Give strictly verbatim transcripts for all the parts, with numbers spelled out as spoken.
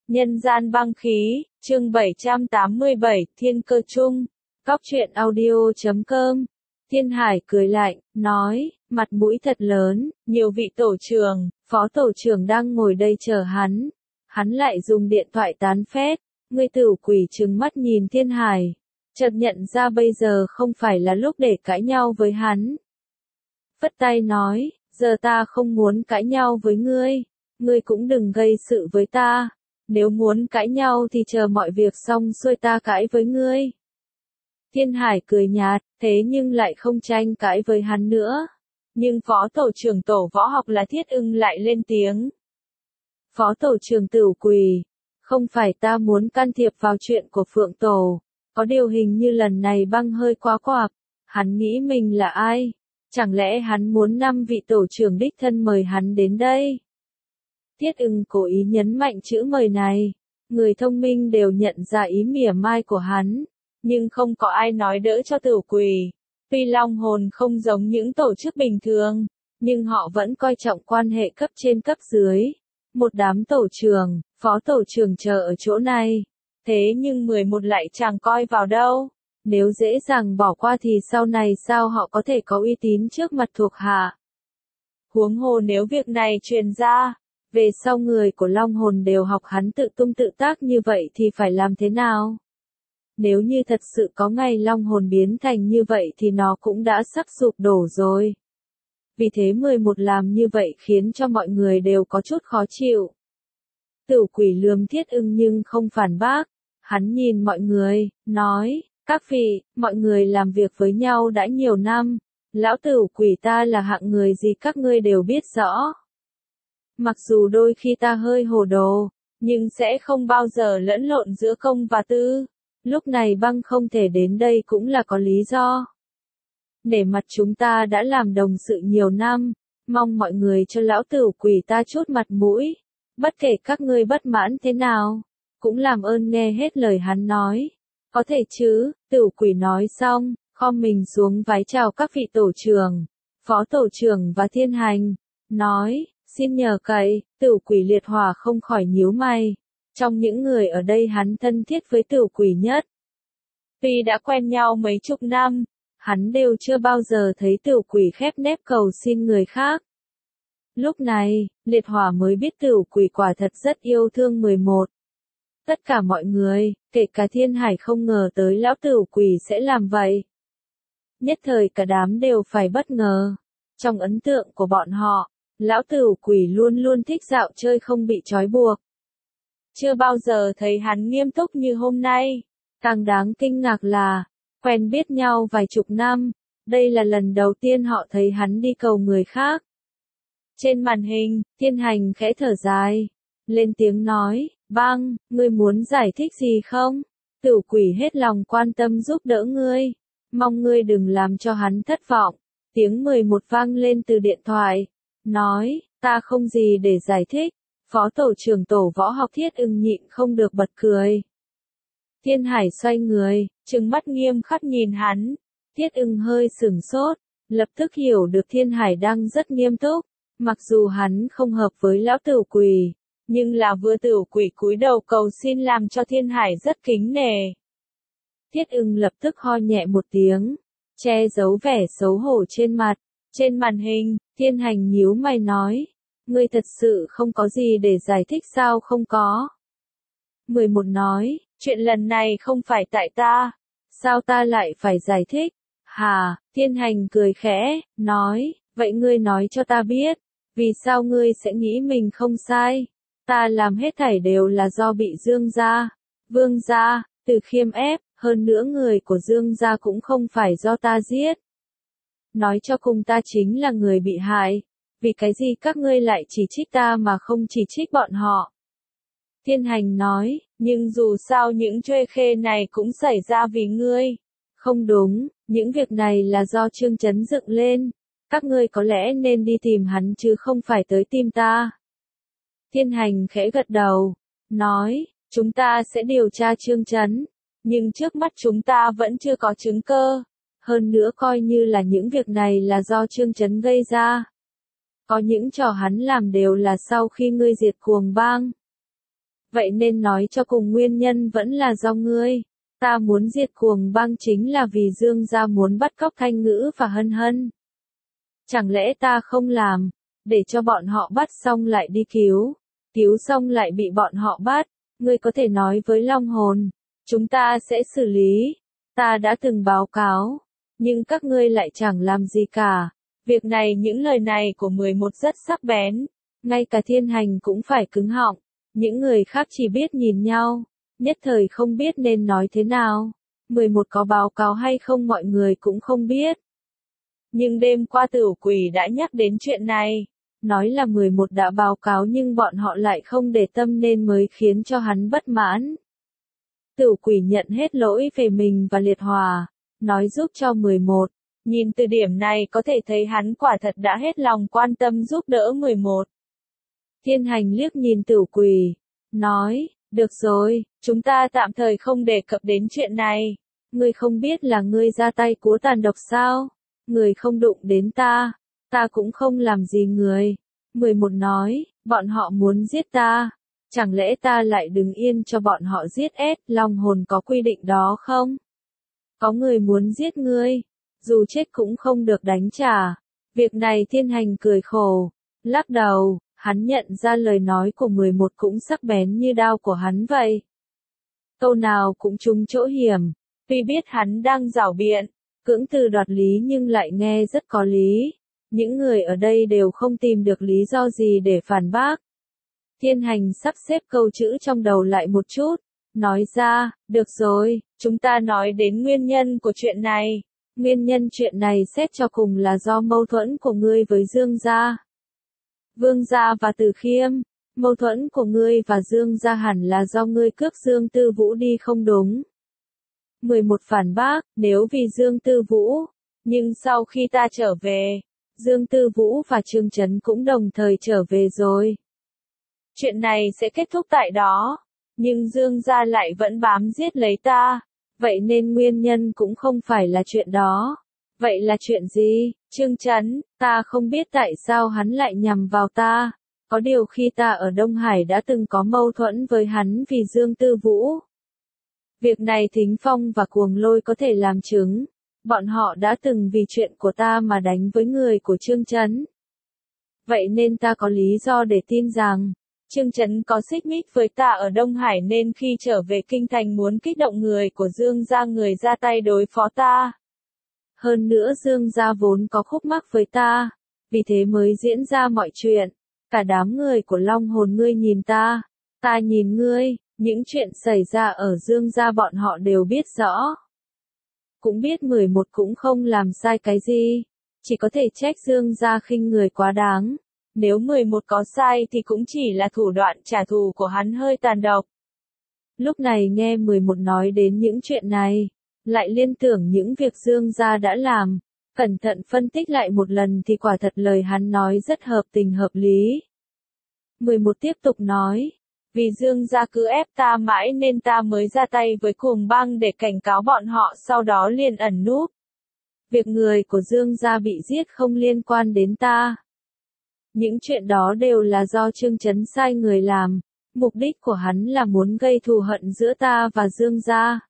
Nhân gian băng khí, chương bảy trăm tám mươi bảy, Thiên Cơ Chung, Cóc truyện audio chấm com. Thiên Hải cười lạnh, nói, mặt mũi thật lớn, nhiều vị tổ trưởng, phó tổ trưởng đang ngồi đây chờ hắn. Hắn lại dùng điện thoại tán phét, ngươi tửu quỷ trừng mắt nhìn Thiên Hải, chợt nhận ra bây giờ không phải là lúc để cãi nhau với hắn. Phất tay nói, giờ ta không muốn cãi nhau với ngươi, ngươi cũng đừng gây sự với ta. Nếu muốn cãi nhau thì chờ mọi việc xong xuôi ta cãi với ngươi. Thiên Hải cười nhạt, thế nhưng lại không tranh cãi với hắn nữa. Nhưng phó tổ trưởng tổ võ học là Thiết Ưng lại lên tiếng. Phó tổ trưởng Tửu Quỳ, không phải ta muốn can thiệp vào chuyện của Phượng Tổ, có điều hình như lần này băng hơi quá quạp, hắn nghĩ mình là ai? Chẳng lẽ hắn muốn năm vị tổ trưởng đích thân mời hắn đến đây? Thiết Ưng cố ý nhấn mạnh chữ mời này, người thông minh đều nhận ra ý mỉa mai của hắn, nhưng không có ai nói đỡ cho Tửu Quỳ. Tuy Long Hồn không giống những tổ chức bình thường, nhưng họ vẫn coi trọng quan hệ cấp trên cấp dưới. Một đám tổ trưởng, phó tổ trưởng chờ ở chỗ này, thế nhưng mười một lại chẳng coi vào đâu. Nếu dễ dàng bỏ qua thì sau này sao họ có thể có uy tín trước mặt thuộc hạ? Huống hồ nếu việc này truyền ra, về sau người của Long Hồn đều học hắn tự tung tự tác như vậy thì phải làm thế nào? Nếu như thật sự có ngày Long Hồn biến thành như vậy thì nó cũng đã sắp sụp đổ rồi. Vì thế mười một làm như vậy khiến cho mọi người đều có chút khó chịu. Tửu Quỷ lườm Thiết Ưng nhưng không phản bác. Hắn nhìn mọi người, nói, các vị, mọi người làm việc với nhau đã nhiều năm. Lão Tửu Quỷ ta là hạng người gì các ngươi đều biết rõ. Mặc dù đôi khi ta hơi hồ đồ, nhưng sẽ không bao giờ lẫn lộn giữa công và tư. Lúc này băng không thể đến đây cũng là có lý do. Nể mặt chúng ta đã làm đồng sự nhiều năm, mong mọi người cho lão Tửu Quỷ ta chút mặt mũi. Bất kể các ngươi bất mãn thế nào, cũng làm ơn nghe hết lời hắn nói. Có thể chứ? Tửu Quỷ nói xong, khom mình xuống vái chào các vị tổ trưởng, phó tổ trưởng và Thiên Hành, nói, xin nhờ cậy. Tửu Quỷ liệt hỏa không khỏi nhíu mày. Trong những người ở đây hắn thân thiết với Tửu Quỷ nhất. Tuy đã quen nhau mấy chục năm, hắn đều chưa bao giờ thấy Tửu Quỷ khép nép cầu xin người khác. Lúc này, liệt hỏa mới biết Tửu Quỷ quả thật rất yêu thương mười một. Tất cả mọi người, kể cả Thiên Hải không ngờ tới lão Tửu Quỷ sẽ làm vậy. Nhất thời cả đám đều phải bất ngờ. Trong ấn tượng của bọn họ, lão Tửu Quỷ luôn luôn thích dạo chơi không bị trói buộc. Chưa bao giờ thấy hắn nghiêm túc như hôm nay. Càng đáng kinh ngạc là, quen biết nhau vài chục năm, đây là lần đầu tiên họ thấy hắn đi cầu người khác. Trên màn hình, Thiên Hành khẽ thở dài, lên tiếng nói, băng, ngươi muốn giải thích gì không? Tửu Quỷ hết lòng quan tâm giúp đỡ ngươi, mong ngươi đừng làm cho hắn thất vọng. Tiếng mười một vang lên từ điện thoại, nói, ta không gì để giải thích. Phó tổ trưởng tổ võ học Thiết Ưng nhịn không được bật cười. Thiên Hải xoay người, trừng mắt nghiêm khắc nhìn hắn. Thiết Ưng hơi sửng sốt, lập tức hiểu được Thiên Hải đang rất nghiêm túc. Mặc dù hắn không hợp với lão Tửu Quỳ, nhưng là vừa Tửu Quỷ cúi đầu cầu xin làm cho Thiên Hải rất kính nể. Thiết Ưng lập tức ho nhẹ một tiếng, che giấu vẻ xấu hổ trên mặt. Trên màn hình, Thiên Hành nhíu mày nói, ngươi thật sự không có gì để giải thích sao? Không có. mười một nói, chuyện lần này không phải tại ta, sao ta lại phải giải thích? Hà, Thiên Hành cười khẽ, nói, vậy ngươi nói cho ta biết, vì sao ngươi sẽ nghĩ mình không sai? Ta làm hết thảy đều là do bị Dương gia, Vương gia, Từ Khiêm ép, hơn nữa người của Dương gia cũng không phải do ta giết. Nói cho cùng ta chính là người bị hại. Vì cái gì các ngươi lại chỉ trích ta mà không chỉ trích bọn họ? Thiên Hành nói, nhưng dù sao những chuê khê này cũng xảy ra vì ngươi. Không đúng, những việc này là do Trương Chấn dựng lên. Các ngươi có lẽ nên đi tìm hắn chứ không phải tới tìm ta. Thiên Hành khẽ gật đầu, nói, chúng ta sẽ điều tra Trương Chấn, nhưng trước mắt chúng ta vẫn chưa có chứng cơ. Hơn nữa coi như là những việc này là do Trương Chấn gây ra. Có những trò hắn làm đều là sau khi ngươi diệt Cuồng Bang. vậy nên nói cho cùng nguyên nhân vẫn là do ngươi. Ta muốn diệt Cuồng Bang chính là vì Dương gia muốn bắt cóc Thanh Ngữ và Hân Hân. Chẳng lẽ ta không làm, để cho bọn họ bắt xong lại đi cứu, cứu xong lại bị bọn họ bắt, ngươi có thể nói với Long Hồn, chúng ta sẽ xử lý, ta đã từng báo cáo, nhưng các ngươi lại chẳng làm gì cả. Việc này những lời này của mười một rất sắc bén, ngay cả Thiên Hành cũng phải cứng họng, những người khác chỉ biết nhìn nhau, nhất thời không biết nên nói thế nào. mười một có báo cáo hay không mọi người cũng không biết. Nhưng đêm qua Tử Quỷ đã nhắc đến chuyện này, nói là mười một đã báo cáo nhưng bọn họ lại không để tâm nên mới khiến cho hắn bất mãn. Tử Quỷ nhận hết lỗi về mình và Liệt Hòa, nói giúp cho mười một. Nhìn từ điểm này có thể thấy hắn quả thật đã hết lòng quan tâm giúp đỡ mười một. Thiên Hành liếc nhìn Tử Quỷ, nói, được rồi, chúng ta tạm thời không đề cập đến chuyện này. Ngươi không biết là ngươi ra tay cúa tàn độc sao? Người không đụng đến ta, ta cũng không làm gì người. mười một nói, bọn họ muốn giết ta, chẳng lẽ ta lại đứng yên cho bọn họ giết ép? Long Hồn có quy định đó không? Có người muốn giết ngươi, dù chết cũng không được đánh trả. Việc này Thiên Hành cười khổ, lắc đầu, hắn nhận ra lời nói của mười một cũng sắc bén như đao của hắn vậy. Câu nào cũng trúng chỗ hiểm, tuy biết hắn đang giảo biện, cưỡng từ đoạt lý nhưng lại nghe rất có lý. Những người ở đây đều không tìm được lý do gì để phản bác. Thiên Hành sắp xếp câu chữ trong đầu lại một chút, nói ra, được rồi, chúng ta nói đến nguyên nhân của chuyện này. Nguyên nhân chuyện này xét cho cùng là do mâu thuẫn của ngươi với Dương gia. Vương gia và Từ Khiêm, mâu thuẫn của ngươi và Dương gia hẳn là do ngươi cướp Dương Tư Vũ đi không đúng. mười một phản bác, nếu vì Dương Tư Vũ, nhưng sau khi ta trở về, Dương Tư Vũ và Trương Chấn cũng đồng thời trở về rồi. Chuyện này sẽ kết thúc tại đó, nhưng Dương gia lại vẫn bám giết lấy ta, vậy nên nguyên nhân cũng không phải là chuyện đó. Vậy là chuyện gì? Trương Chấn, ta không biết tại sao hắn lại nhằm vào ta, có điều khi ta ở Đông Hải đã từng có mâu thuẫn với hắn vì Dương Tư Vũ. Việc này Thính Phong và Cuồng Lôi có thể làm chứng, bọn họ đã từng vì chuyện của ta mà đánh với người của Trương Chấn. Vậy nên ta có lý do để tin rằng, Trương Chấn có xích mích với ta ở Đông Hải nên khi trở về Kinh Thành muốn kích động người của Dương gia người ra tay đối phó ta. Hơn nữa Dương gia vốn có khúc mắc với ta, vì thế mới diễn ra mọi chuyện. Cả đám người của Long Hồn ngươi nhìn ta, ta nhìn ngươi, những chuyện xảy ra ở Dương gia bọn họ đều biết rõ. Cũng biết mười một cũng không làm sai cái gì, chỉ có thể trách Dương gia khinh người quá đáng. Nếu mười một có sai thì cũng chỉ là thủ đoạn trả thù của hắn hơi tàn độc. Lúc này nghe mười một nói đến những chuyện này, lại liên tưởng những việc Dương gia đã làm, cẩn thận phân tích lại một lần thì quả thật lời hắn nói rất hợp tình hợp lý. mười một tiếp tục nói, vì Dương gia cứ ép ta mãi nên ta mới ra tay với Cuồng Bang để cảnh cáo bọn họ sau đó liền ẩn núp. Việc người của Dương gia bị giết không liên quan đến ta. Những chuyện đó đều là do Trương Chấn sai người làm, mục đích của hắn là muốn gây thù hận giữa ta và Dương gia,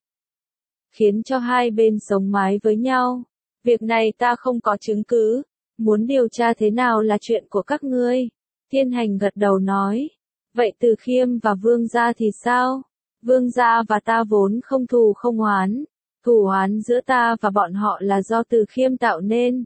khiến cho hai bên sống mái với nhau. Việc này ta không có chứng cứ, muốn điều tra thế nào là chuyện của các ngươi. Thiên Hành gật đầu nói, vậy Từ Khiêm và Vương gia thì sao? Vương gia và ta vốn không thù không oán, thù oán giữa ta và bọn họ là do Từ Khiêm tạo nên.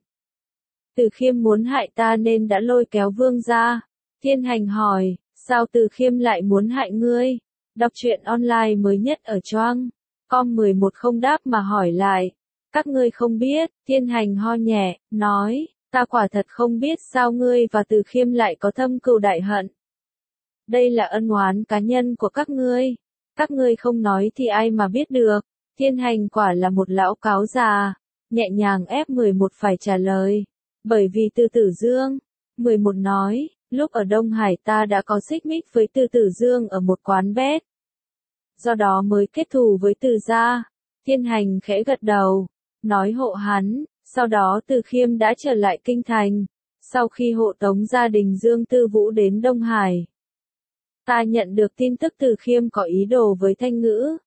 Từ Khiêm muốn hại ta nên đã lôi kéo Vương gia. Thiên Hành hỏi, sao Từ Khiêm lại muốn hại ngươi? Đọc truyện online mới nhất ở Choang com mười một không đáp mà hỏi lại. Các ngươi không biết, Thiên Hành ho nhẹ, nói, ta quả thật không biết sao ngươi và Từ Khiêm lại có thâm cừu đại hận. Đây là ân oán cá nhân của các ngươi. Các ngươi không nói thì ai mà biết được. Thiên Hành quả là một lão cáo già, nhẹ nhàng ép mười một phải trả lời. Bởi vì Từ Tử Dương, mười một nói, lúc ở Đông Hải ta đã có xích mích với Từ Tử Dương ở một quán bét. Do đó mới kết thù với Từ gia. Thiên Hành khẽ gật đầu, nói hộ hắn, sau đó Từ Khiêm đã trở lại Kinh Thành, sau khi hộ tống gia đình Dương Tư Vũ đến Đông Hải. Ta nhận được tin tức Từ Khiêm có ý đồ với Thanh Ngữ.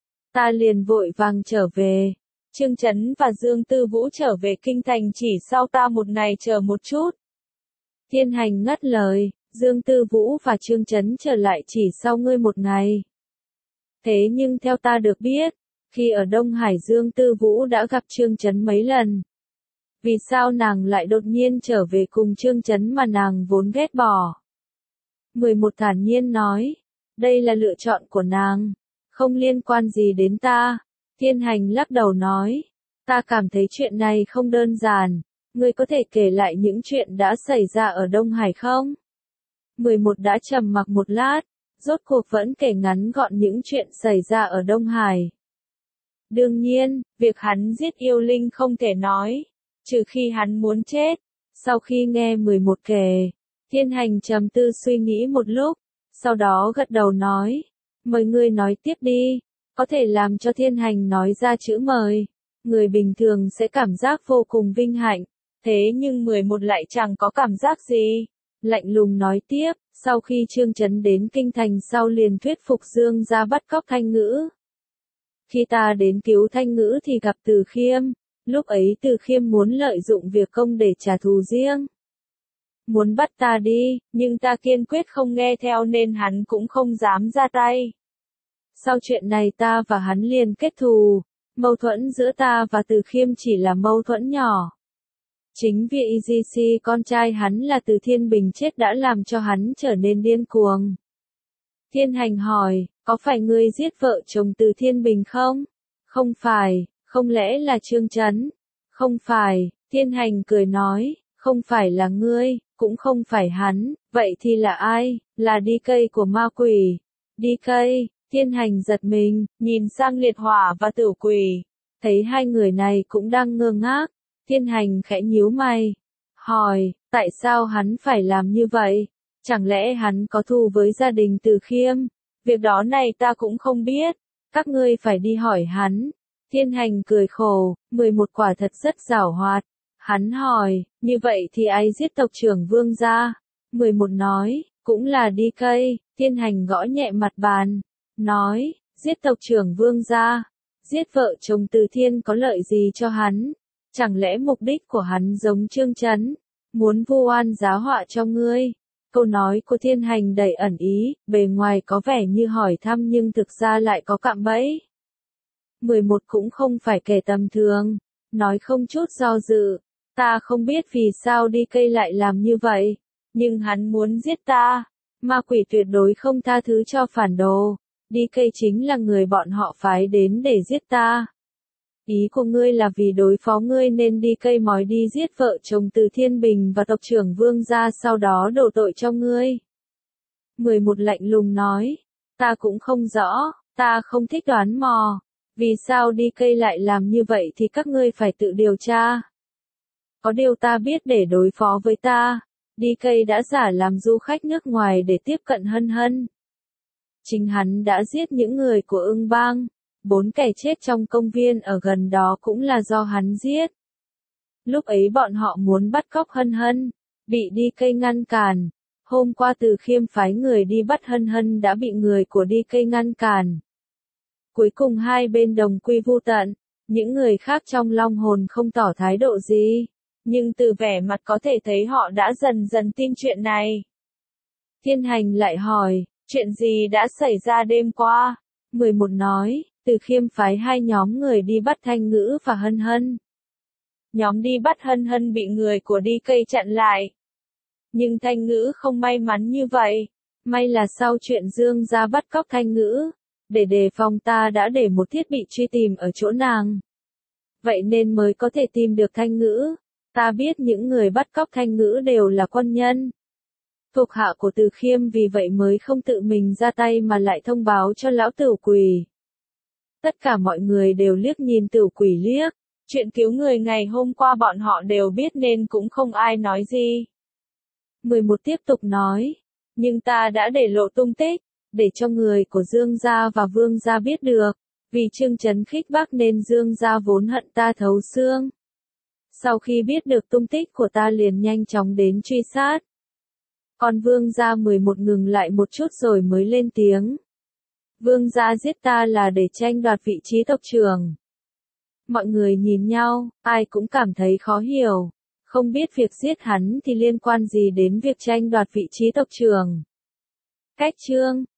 Ta liền vội vàng trở về. Trương Chấn và Dương Tư Vũ trở về kinh thành chỉ sau ta một ngày chờ một chút. Thiên Hành ngắt lời, Dương Tư Vũ và Trương Chấn trở lại chỉ sau ngươi một ngày. Thế nhưng theo ta được biết, khi ở Đông Hải Dương Tư Vũ đã gặp Trương Chấn mấy lần. Vì sao nàng lại đột nhiên trở về cùng Trương Chấn mà nàng vốn ghét bỏ? mười một thản nhiên nói, đây là lựa chọn của nàng, không liên quan gì đến ta. Thiên Hành lắc đầu nói, ta cảm thấy chuyện này không đơn giản, ngươi có thể kể lại những chuyện đã xảy ra ở Đông Hải không? mười một đã trầm mặc một lát, rốt cuộc vẫn kể ngắn gọn những chuyện xảy ra ở Đông Hải. Đương nhiên, việc hắn giết yêu linh không thể nói, trừ khi hắn muốn chết. Sau khi nghe mười một kể, Thiên Hành trầm tư suy nghĩ một lúc, sau đó gật đầu nói, mời ngươi nói tiếp đi. Có thể làm cho Thiên Hành nói ra chữ mời, người bình thường sẽ cảm giác vô cùng vinh hạnh, thế nhưng mười một lại chẳng có cảm giác gì. Lạnh lùng nói tiếp, sau khi Trương Chấn đến kinh thành sau liền thuyết phục Dương gia bắt cóc Thanh Ngữ. Khi ta đến cứu Thanh Ngữ thì gặp Từ Khiêm, lúc ấy Từ Khiêm muốn lợi dụng việc công để trả thù riêng. Muốn bắt ta đi, nhưng ta kiên quyết không nghe theo nên hắn cũng không dám ra tay. Sau chuyện này ta và hắn liền kết thù, mâu thuẫn giữa ta và Từ Khiêm chỉ là mâu thuẫn nhỏ. Chính vì e giê xê con trai hắn là Từ Thiên Bình chết đã làm cho hắn trở nên điên cuồng. Thiên Hành hỏi, có phải ngươi giết vợ chồng Từ Thiên Bình không? Không phải, không lẽ là Trương Chấn? Không phải, Thiên Hành cười nói, không phải là ngươi, cũng không phải hắn, vậy thì là ai? Là đi cây của ma quỷ. Đi cây. Thiên Hành giật mình, nhìn sang Liệt Hỏa và Tử Quỷ, thấy hai người này cũng đang ngơ ngác. Thiên Hành khẽ nhíu mày, hỏi, tại sao hắn phải làm như vậy? Chẳng lẽ hắn có thù với gia đình Từ Khiêm? Việc đó này ta cũng không biết, các ngươi phải đi hỏi hắn. Thiên Hành cười khổ, mười một quả thật rất giảo hoạt. Hắn hỏi, như vậy thì ai giết tộc trưởng Vương gia? mười một nói, cũng là đi cây. Thiên Hành gõ nhẹ mặt bàn, nói, giết tộc trưởng Vương gia, giết vợ chồng Từ Thiên có lợi gì cho hắn? Chẳng lẽ mục đích của hắn giống Trương Chấn, muốn vu oan giá họa cho ngươi? Câu nói của Thiên Hành đầy ẩn ý, bề ngoài có vẻ như hỏi thăm nhưng thực ra lại có cạm bẫy. mười một cũng không phải kẻ tầm thường, nói không chút do dự, ta không biết vì sao đi cây lại làm như vậy, nhưng hắn muốn giết ta, ma quỷ tuyệt đối không tha thứ cho phản đồ, đi cây chính là người bọn họ phái đến để giết ta. Ý của ngươi là vì đối phó ngươi nên đi cây mói đi giết vợ chồng Từ Thiên Bình và tộc trưởng Vương gia sau đó đổ tội cho ngươi. mười một lạnh lùng nói, ta cũng không rõ, ta không thích đoán mò, vì sao đi cây lại làm như vậy thì các ngươi phải tự điều tra. Có điều ta biết để đối phó với ta, đi cây đã giả làm du khách nước ngoài để tiếp cận Hân Hân. Chính hắn đã giết những người của Ưng Bang. Bốn kẻ chết trong công viên ở gần đó cũng là do hắn giết. Lúc ấy bọn họ muốn bắt cóc Hân Hân, bị đi cây ngăn cản. Hôm qua Từ Khiêm phái người đi bắt Hân Hân đã bị người của đi cây ngăn cản. Cuối cùng hai bên đồng quy vu tận, những người khác trong Long Hồn không tỏ thái độ gì, nhưng từ vẻ mặt có thể thấy họ đã dần dần tin chuyện này. Thiên Hành lại hỏi, chuyện gì đã xảy ra đêm qua? mười một nói, Từ Khiêm phái hai nhóm người đi bắt Thanh Ngữ và Hân Hân. Nhóm đi bắt Hân Hân bị người của đi cây chặn lại. Nhưng Thanh Ngữ không may mắn như vậy. May là sau chuyện Dương gia bắt cóc Thanh Ngữ, để đề phòng ta đã để một thiết bị truy tìm ở chỗ nàng. Vậy nên mới có thể tìm được Thanh Ngữ. Ta biết những người bắt cóc Thanh Ngữ đều là quân nhân, thuộc hạ của Từ Khiêm, vì vậy mới không tự mình ra tay mà lại thông báo cho lão Tử Quỷ. Tất cả mọi người đều liếc nhìn Tử Quỷ liếc, chuyện cứu người ngày hôm qua bọn họ đều biết nên cũng không ai nói gì. mười một tiếp tục nói, nhưng ta đã để lộ tung tích, để cho người của Dương gia và Vương gia biết được, vì Trương Chấn khích bác nên Dương gia vốn hận ta thấu xương. Sau khi biết được tung tích của ta liền nhanh chóng đến truy sát. Con vương gia mười một ngừng lại một chút rồi mới lên tiếng. Vương gia giết ta là để tranh đoạt vị trí tộc trưởng. Mọi người nhìn nhau, ai cũng cảm thấy khó hiểu. Không biết việc giết hắn thì liên quan gì đến việc tranh đoạt vị trí tộc trưởng. Cách chương